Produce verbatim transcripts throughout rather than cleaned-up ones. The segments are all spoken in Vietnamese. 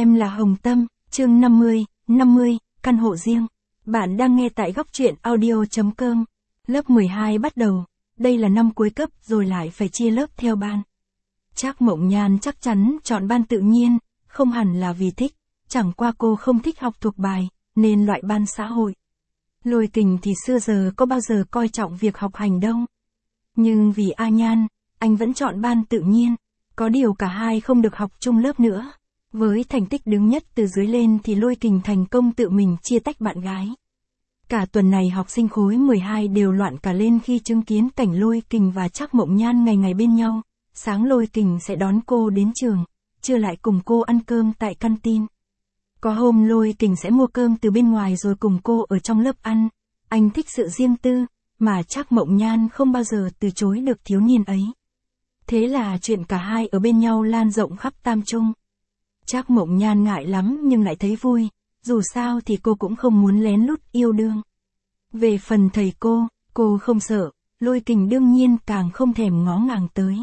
Em là Hồng Tâm, chương năm mươi, năm mươi, căn hộ riêng. Bạn đang nghe tại góc truyện audio chấm com. Lớp mười hai bắt đầu. Đây là năm cuối cấp rồi lại phải chia lớp theo ban. Trác Mộng Nhan chắc chắn chọn ban tự nhiên, không hẳn là vì thích, chẳng qua cô không thích học thuộc bài, nên loại ban xã hội. Lôi Kình thì xưa giờ có bao giờ coi trọng việc học hành đâu. Nhưng vì A Nhan, anh vẫn chọn ban tự nhiên, có điều cả hai không được học chung lớp nữa. Với thành tích đứng nhất từ dưới lên thì Lôi Kình thành công tự mình chia tách bạn gái. Cả tuần này học sinh khối mười hai đều loạn cả lên khi chứng kiến cảnh Lôi Kình và Trác Mộng Nhan ngày ngày bên nhau. Sáng Lôi Kình sẽ đón cô đến trường, trưa lại cùng cô ăn cơm tại canteen. Có hôm Lôi Kình sẽ mua cơm từ bên ngoài rồi cùng cô ở trong lớp ăn. Anh thích sự riêng tư, mà Trác Mộng Nhan không bao giờ từ chối được thiếu niên ấy. Thế là chuyện cả hai ở bên nhau lan rộng khắp Tam Trung. Trác Mộng Nhan ngại lắm nhưng lại thấy vui, dù sao thì cô cũng không muốn lén lút yêu đương. Về phần thầy cô, cô không sợ, Lôi Kình đương nhiên càng không thèm ngó ngàng tới.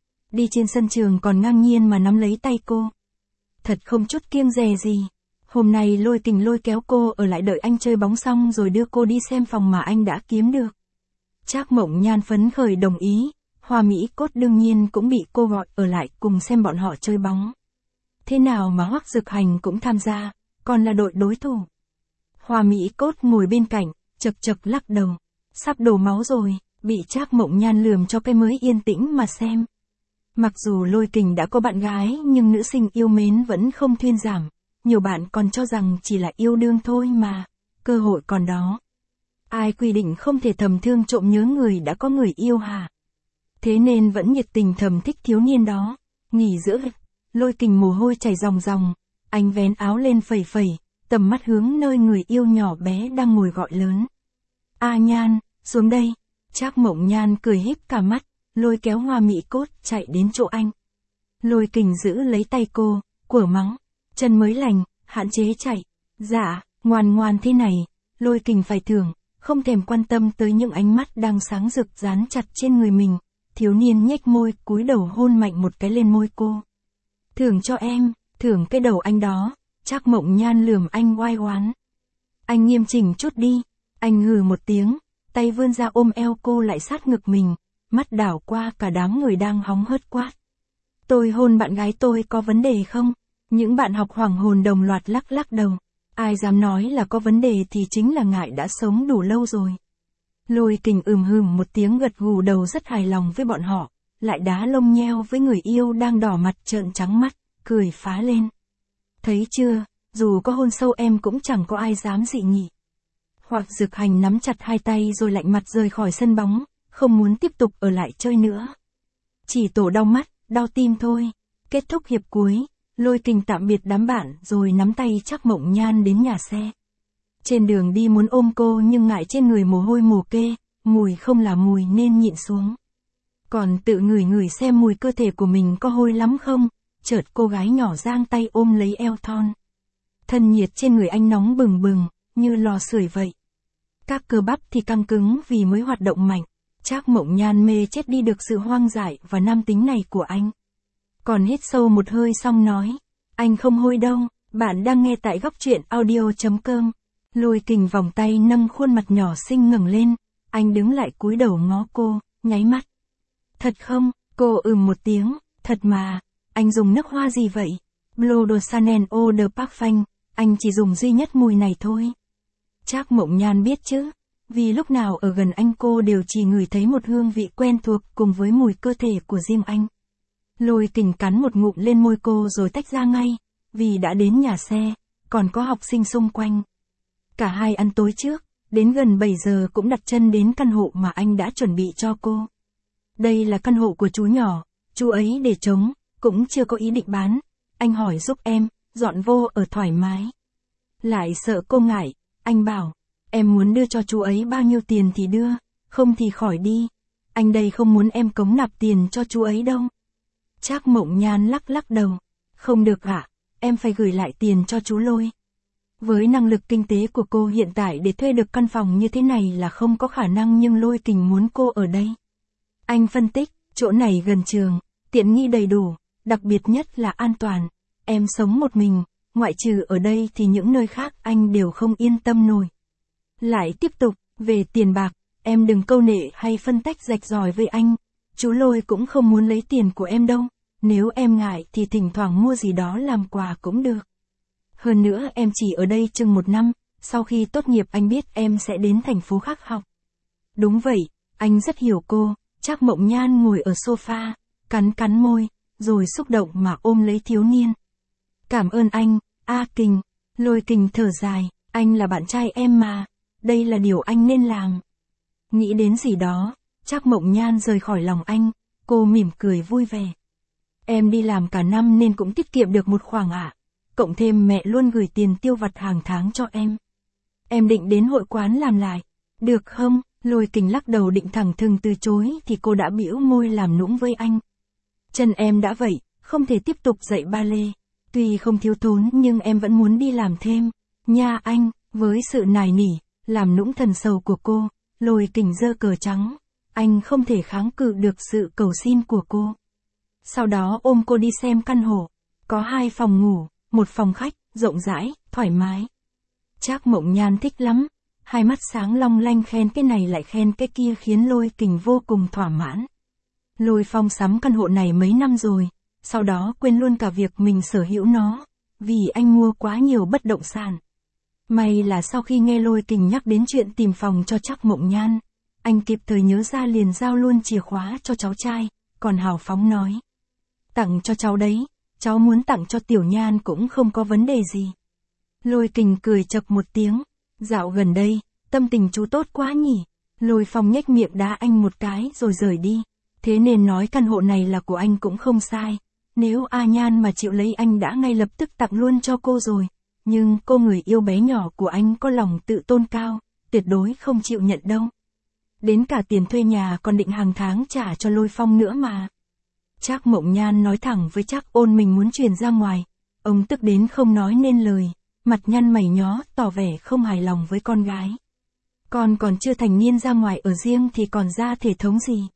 Đi trên sân trường còn ngang nhiên mà nắm lấy tay cô. Thật không chút kiêng dè gì. Hôm nay Lôi Kình lôi kéo cô ở lại đợi anh chơi bóng xong rồi đưa cô đi xem phòng mà anh đã kiếm được. Trác Mộng Nhan phấn khởi đồng ý, Hoa Mỹ Cốt đương nhiên cũng bị cô gọi ở lại cùng xem bọn họ chơi bóng. Thế nào mà Hoắc Dực Hành cũng tham gia, còn là đội đối thủ. Hoa Mỹ Cốt ngồi bên cạnh, chật chật lắc đầu, sắp đổ máu rồi, bị Trác Mộng Nhan lườm cho cái mới yên tĩnh mà xem. Mặc dù Lôi Kình đã có bạn gái nhưng nữ sinh yêu mến vẫn không thuyên giảm, nhiều bạn còn cho rằng chỉ là yêu đương thôi mà, cơ hội còn đó. Ai quy định không thể thầm thương trộm nhớ người đã có người yêu hả? Thế nên vẫn nhiệt tình thầm thích thiếu niên đó. Nghỉ giữa, Lôi Kình mồ hôi chảy ròng ròng, anh vén áo lên phẩy phẩy, tầm mắt hướng nơi người yêu nhỏ bé đang ngồi gọi lớn. A Nhan, xuống đây. Trác Mộng Nhan cười híp cả mắt, lôi kéo Hoa Mỹ Cốt chạy đến chỗ anh. Lôi Kình giữ lấy tay cô, quở mắng, chân mới lành, hạn chế chạy. Dạ, ngoan ngoan thế này, Lôi Kình phải thưởng, không thèm quan tâm tới những ánh mắt đang sáng rực dán chặt trên người mình. Thiếu niên nhếch môi, cúi đầu hôn mạnh một cái lên môi cô. Thưởng cho em, thưởng cái đầu anh đó. Trác Mộng Nhan lườm anh oai oán. Anh nghiêm chỉnh chút đi. Anh hừ một tiếng, tay vươn ra ôm eo cô lại sát ngực mình, mắt đảo qua cả đám người đang hóng hớt quát. Tôi hôn bạn gái tôi có vấn đề không? Những bạn học hoảng hồn đồng loạt lắc lắc đầu. Ai dám nói là có vấn đề thì chính là ngại đã sống đủ lâu rồi. Lôi Kình ừm hừm một tiếng gật gù đầu rất hài lòng với bọn họ, lại đá lông nheo với người yêu đang đỏ mặt trợn trắng mắt, cười phá lên. Thấy chưa, dù có hôn sâu em cũng chẳng có ai dám dị nghị. Hoắc Dực Hành nắm chặt hai tay rồi lạnh mặt rời khỏi sân bóng, không muốn tiếp tục ở lại chơi nữa. Chỉ tổ đau mắt, đau tim thôi. Kết thúc hiệp cuối, Lôi Kình tạm biệt đám bạn rồi nắm tay Trác Mộng Nhan đến nhà xe. Trên đường đi muốn ôm cô nhưng ngại trên người mồ hôi mồ kê, mùi không là mùi nên nhịn xuống. Còn tự ngửi ngửi xem mùi cơ thể của mình có hôi lắm không, chợt cô gái nhỏ giang tay ôm lấy eo thon. Thân nhiệt trên người anh nóng bừng bừng, như lò sưởi vậy. Các cơ bắp thì căng cứng vì mới hoạt động mạnh. Trác Mộng Nhan mê chết đi được sự hoang dại và nam tính này của anh. Còn hít sâu một hơi xong nói, anh không hôi đâu. Bạn đang nghe tại góc truyện audio chấm com. Lôi Kình vòng tay nâng khuôn mặt nhỏ xinh ngẩng lên, anh đứng lại cúi đầu ngó cô, nháy mắt. Thật không? Cô ừm một tiếng, thật mà. Anh dùng nước hoa gì vậy? Bleu de Chanel Eau de Parfum, anh chỉ dùng duy nhất mùi này thôi. Trác Mộng Nhan biết chứ, vì lúc nào ở gần anh cô đều chỉ ngửi thấy một hương vị quen thuộc cùng với mùi cơ thể của riêng anh. Lôi Kình cắn một ngụm lên môi cô rồi tách ra ngay, vì đã đến nhà xe, còn có học sinh xung quanh. Cả hai ăn tối trước, đến gần bảy giờ cũng đặt chân đến căn hộ mà anh đã chuẩn bị cho cô. Đây là căn hộ của chú nhỏ, chú ấy để trống, cũng chưa có ý định bán. Anh hỏi giúp em, dọn vô ở thoải mái. Lại sợ cô ngại, anh bảo, em muốn đưa cho chú ấy bao nhiêu tiền thì đưa, không thì khỏi đi. Anh đây không muốn em cống nạp tiền cho chú ấy đâu. Trác Mộng Nhan lắc lắc đầu, không được ạ, em phải gửi lại tiền cho chú Lôi. Với năng lực kinh tế của cô hiện tại để thuê được căn phòng như thế này là không có khả năng nhưng Lôi Kình muốn cô ở đây. Anh phân tích, chỗ này gần trường, tiện nghi đầy đủ, đặc biệt nhất là an toàn. Em sống một mình, ngoại trừ ở đây thì những nơi khác anh đều không yên tâm nổi. Lại tiếp tục, về tiền bạc, em đừng câu nệ hay phân tách rạch ròi với anh, chú Lôi cũng không muốn lấy tiền của em đâu, nếu em ngại thì thỉnh thoảng mua gì đó làm quà cũng được. Hơn nữa em chỉ ở đây chừng một năm, sau khi tốt nghiệp anh biết em sẽ đến thành phố khác học. Đúng vậy, anh rất hiểu cô. Trác Mộng Nhan ngồi ở sofa, cắn cắn môi, rồi xúc động mà ôm lấy thiếu niên. Cảm ơn anh, A Kình. Lôi Kình thở dài, anh là bạn trai em mà, đây là điều anh nên làm. Nghĩ đến gì đó, Trác Mộng Nhan rời khỏi lòng anh, cô mỉm cười vui vẻ. Em đi làm cả năm nên cũng tiết kiệm được một khoản ạ. Cộng thêm mẹ luôn gửi tiền tiêu vặt hàng tháng cho em. Em định đến hội quán làm lại, được không? Lôi Kình lắc đầu định thẳng thừng từ chối thì cô đã bĩu môi làm nũng với anh. Chân em đã vậy, không thể tiếp tục dạy ba lê. Tuy không thiếu thốn nhưng em vẫn muốn đi làm thêm. Nha anh, với sự nài nỉ, làm nũng thần sầu của cô, Lôi Kình giơ cờ trắng. Anh không thể kháng cự được sự cầu xin của cô. Sau đó ôm cô đi xem căn hộ. Có hai phòng ngủ, một phòng khách, rộng rãi, thoải mái. Trác Mộng Nhan thích lắm. Hai mắt sáng long lanh khen cái này lại khen cái kia khiến Lôi Kình vô cùng thỏa mãn. Lôi Phong sắm căn hộ này mấy năm rồi, sau đó quên luôn cả việc mình sở hữu nó, vì anh mua quá nhiều bất động sản. May là sau khi nghe Lôi Kình nhắc đến chuyện tìm phòng cho Trác Mộng Nhan, anh kịp thời nhớ ra liền giao luôn chìa khóa cho cháu trai, còn hào phóng nói. Tặng cho cháu đấy, cháu muốn tặng cho Tiểu Nhan cũng không có vấn đề gì. Lôi Kình cười chậc một tiếng. Dạo gần đây, tâm tình chú tốt quá nhỉ. Lôi Phong nhếch miệng đá anh một cái rồi rời đi. Thế nên nói căn hộ này là của anh cũng không sai. Nếu A Nhan mà chịu lấy anh đã ngay lập tức tặng luôn cho cô rồi. Nhưng cô người yêu bé nhỏ của anh có lòng tự tôn cao, tuyệt đối không chịu nhận đâu. Đến cả tiền thuê nhà còn định hàng tháng trả cho Lôi Phong nữa mà. Trác Mộng Nhan nói thẳng với Trác Ôn mình muốn chuyển ra ngoài. Ông tức đến không nói nên lời. Mặt nhăn mày nhó, tỏ vẻ không hài lòng với con gái. Con còn chưa thành niên ra ngoài ở riêng thì còn ra thể thống gì.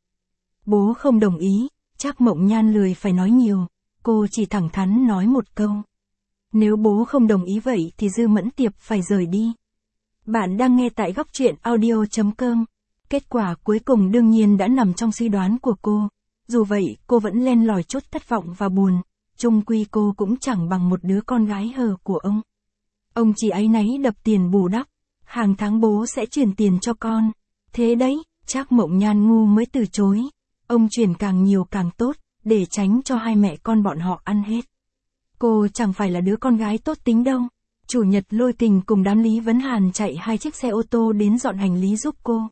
Bố không đồng ý, Trác Mộng Nhan lười phải nói nhiều, cô chỉ thẳng thắn nói một câu. Nếu bố không đồng ý vậy thì Dư Mẫn Tiệp phải rời đi. Bạn đang nghe tại góc truyện audio chấm com. Kết quả cuối cùng đương nhiên đã nằm trong suy đoán của cô. Dù vậy, cô vẫn len lỏi chút thất vọng và buồn. Chung quy cô cũng chẳng bằng một đứa con gái hờ của ông. Ông chỉ áy náy đập tiền bù đắp, hàng tháng bố sẽ chuyển tiền cho con. Thế đấy, Trác Mộng Nhan ngu mới từ chối. Ông chuyển càng nhiều càng tốt, để tránh cho hai mẹ con bọn họ ăn hết. Cô chẳng phải là đứa con gái tốt tính đâu. Chủ nhật Lôi Kình cùng đám Lý Vấn Hàn chạy hai chiếc xe ô tô đến dọn hành lý giúp cô.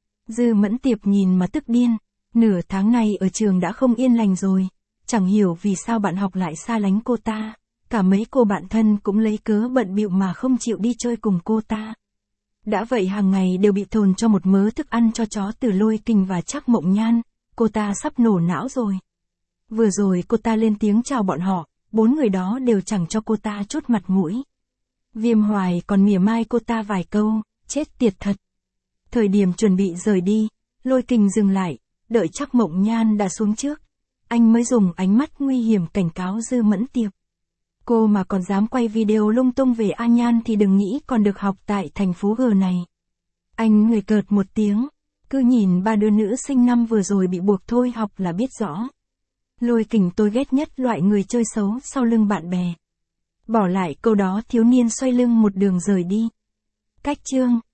Dư Mẫn Tiệp nhìn mà tức điên. Nửa tháng này ở trường đã không yên lành rồi. Chẳng hiểu vì sao bạn học lại xa lánh cô ta. Cả mấy cô bạn thân cũng lấy cớ bận bịu mà không chịu đi chơi cùng cô ta. Đã vậy hàng ngày đều bị thồn cho một mớ thức ăn cho chó từ Lôi Kình và Trác Mộng Nhan, cô ta sắp nổ não rồi. Vừa rồi cô ta lên tiếng chào bọn họ, bốn người đó đều chẳng cho cô ta chút mặt mũi. Viêm Hoài còn mỉa mai cô ta vài câu, chết tiệt thật. Thời điểm chuẩn bị rời đi, Lôi Kình dừng lại, đợi Trác Mộng Nhan đã xuống trước. Anh mới dùng ánh mắt nguy hiểm cảnh cáo Dư Mẫn Tiệp. Cô mà còn dám quay video lung tung về A Nhan thì đừng nghĩ còn được học tại thành phố G này. Anh người cợt một tiếng, cứ nhìn ba đứa nữ sinh năm vừa rồi bị buộc thôi học là biết rõ. Lôi Kình tôi ghét nhất loại người chơi xấu sau lưng bạn bè. Bỏ lại câu đó thiếu niên xoay lưng một đường rời đi. Cách chương